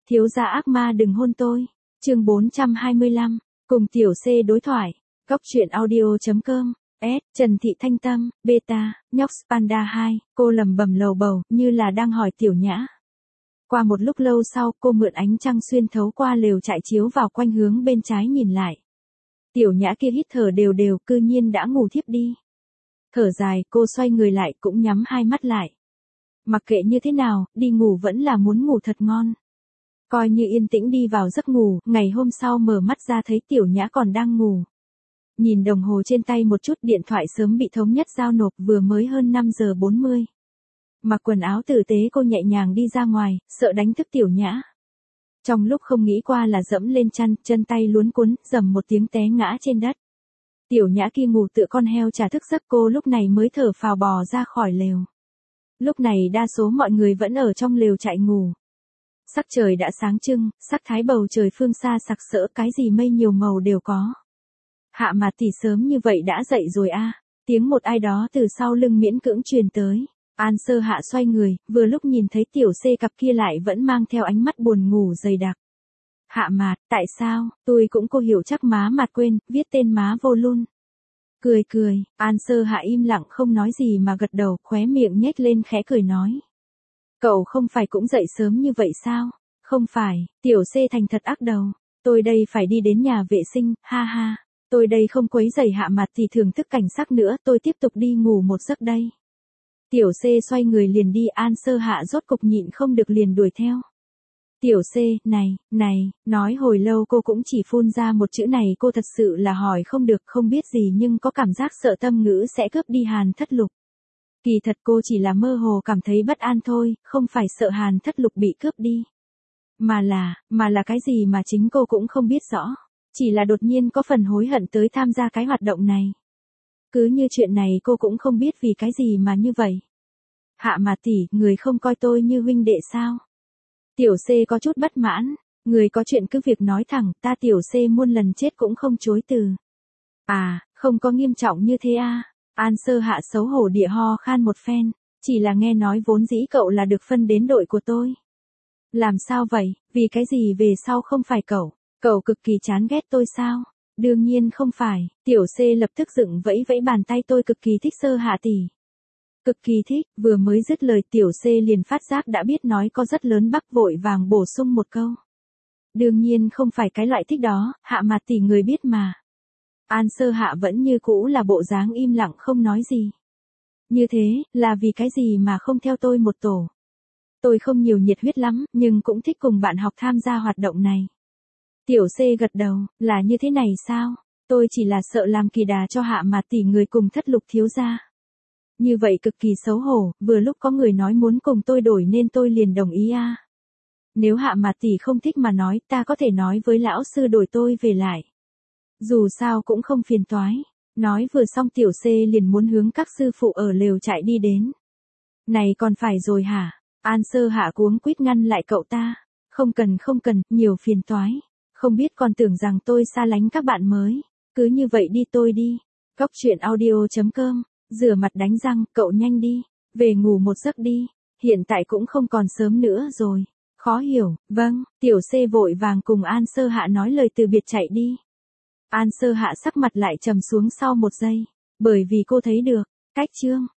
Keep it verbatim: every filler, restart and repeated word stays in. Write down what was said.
Thiếu gia ác ma đừng hôn tôi. Chương bốn trăm hai mươi lăm, cùng tiểu C đối thoại. Góc truyện audio.com. S. Trần Thị Thanh Tâm, Beta, nhóc Panda hai, cô lầm bầm lầu bầu, như là đang hỏi Tiểu Nhã. Qua một lúc lâu sau, cô mượn ánh trăng xuyên thấu qua lều trại chiếu vào quanh hướng bên trái nhìn lại. Tiểu Nhã kia hít thở đều đều, cư nhiên đã ngủ thiếp đi. Thở dài, cô xoay người lại cũng nhắm hai mắt lại. Mặc kệ như thế nào, đi ngủ vẫn là muốn ngủ thật ngon. Coi như yên tĩnh đi vào giấc ngủ, ngày hôm sau mở mắt ra thấy Tiểu Nhã còn đang ngủ. Nhìn đồng hồ trên tay một chút, điện thoại sớm bị thống nhất giao nộp, vừa mới hơn năm giờ bốn mươi. Mặc quần áo tử tế cô nhẹ nhàng đi ra ngoài, sợ đánh thức Tiểu Nhã. Trong lúc không nghĩ qua là dẫm lên chăn, chân tay luống cuống, rầm một tiếng té ngã trên đất. Tiểu Nhã kia ngủ tựa con heo trả thức giấc, cô lúc này mới thở phào bò ra khỏi lều. Lúc này đa số mọi người vẫn ở trong lều trại ngủ. Sắc trời đã sáng trưng, sắc thái bầu trời phương xa sặc sỡ, cái gì mây nhiều màu đều có. Hạ Mạt tỷ sớm như vậy đã dậy rồi a. Tiếng một ai đó từ sau lưng miễn cưỡng truyền tới. An Sơ Hạ xoay người, vừa lúc nhìn thấy Tiểu C cặp kia lại vẫn mang theo ánh mắt buồn ngủ dày đặc. Hạ Mạt, tại sao? Tôi cũng cô hiểu chắc má Mạt quên, viết tên má vô luôn. Cười cười, An Sơ Hạ im lặng không nói gì mà gật đầu, khóe miệng nhếch lên khẽ cười nói. Cậu không phải cũng dậy sớm như vậy sao? Không phải, Tiểu C thành thật ác đầu. Tôi đây phải đi đến nhà vệ sinh, ha ha. Tôi đây không quấy rầy Hạ Mạt thì thưởng thức cảnh sắc nữa, tôi tiếp tục đi ngủ một giấc đây. Tiểu C xoay người liền đi, An Sơ Hạ rốt cục nhịn không được liền đuổi theo. Tiểu C, này, này, nói hồi lâu cô cũng chỉ phun ra một chữ này, cô thật sự là hỏi không được, không biết gì nhưng có cảm giác sợ tâm ngữ sẽ cướp đi Hàn Thất Lục. Kỳ thật cô chỉ là mơ hồ cảm thấy bất an thôi, không phải sợ Hàn Thất Lục bị cướp đi. Mà là, mà là cái gì mà chính cô cũng không biết rõ. Chỉ là đột nhiên có phần hối hận tới tham gia cái hoạt động này. Cứ như chuyện này cô cũng không biết vì cái gì mà như vậy. Hạ Mạt tỷ, người không coi tôi như huynh đệ sao? Tiểu C có chút bất mãn, người có chuyện cứ việc nói thẳng, ta Tiểu C muôn lần chết cũng không chối từ. À, không có nghiêm trọng như thế à? An Sơ Hạ xấu hổ địa ho khan một phen, chỉ là nghe nói vốn dĩ cậu là được phân đến đội của tôi. Làm sao vậy, vì cái gì về sau không phải cậu? Cậu cực kỳ chán ghét tôi sao? Đương nhiên không phải, Tiểu C lập tức dựng vẫy vẫy bàn tay, tôi cực kỳ thích Sơ Hạ tỷ. Cực kỳ thích, vừa mới dứt lời Tiểu C liền phát giác đã biết nói có rất lớn, bắc vội vàng bổ sung một câu. Đương nhiên không phải cái loại thích đó, Hạ Mạt tỷ người biết mà. An Sơ Hạ vẫn như cũ là bộ dáng im lặng không nói gì. Như thế, là vì cái gì mà không theo tôi một tổ? Tôi không nhiều nhiệt huyết lắm, nhưng cũng thích cùng bạn học tham gia hoạt động này. Tiểu C gật đầu, là như thế này sao? Tôi chỉ là sợ làm kỳ đà cho Hạ Mạt tỷ người cùng Thất Lục thiếu gia. Như vậy cực kỳ xấu hổ, vừa lúc có người nói muốn cùng tôi đổi nên tôi liền đồng ý a. À. Nếu Hạ Mạt tỷ không thích mà nói, ta có thể nói với lão sư đổi tôi về lại. Dù sao cũng không phiền toái. Nói vừa xong Tiểu C liền muốn hướng các sư phụ ở lều trại đi đến. Này còn phải rồi hả? An Sơ Hạ cuống quýt ngăn lại cậu ta. Không cần không cần, nhiều phiền toái. Không biết còn tưởng rằng tôi xa lánh các bạn mới. Cứ như vậy đi tôi đi. Góc truyện audio.com. Rửa mặt đánh răng, cậu nhanh đi. Về ngủ một giấc đi. Hiện tại cũng không còn sớm nữa rồi. Khó hiểu, vâng. Tiểu C vội vàng cùng An Sơ Hạ nói lời từ biệt chạy đi. An Sơ Hạ sắc mặt lại trầm xuống sau một giây. Bởi vì cô thấy được. Cách chương.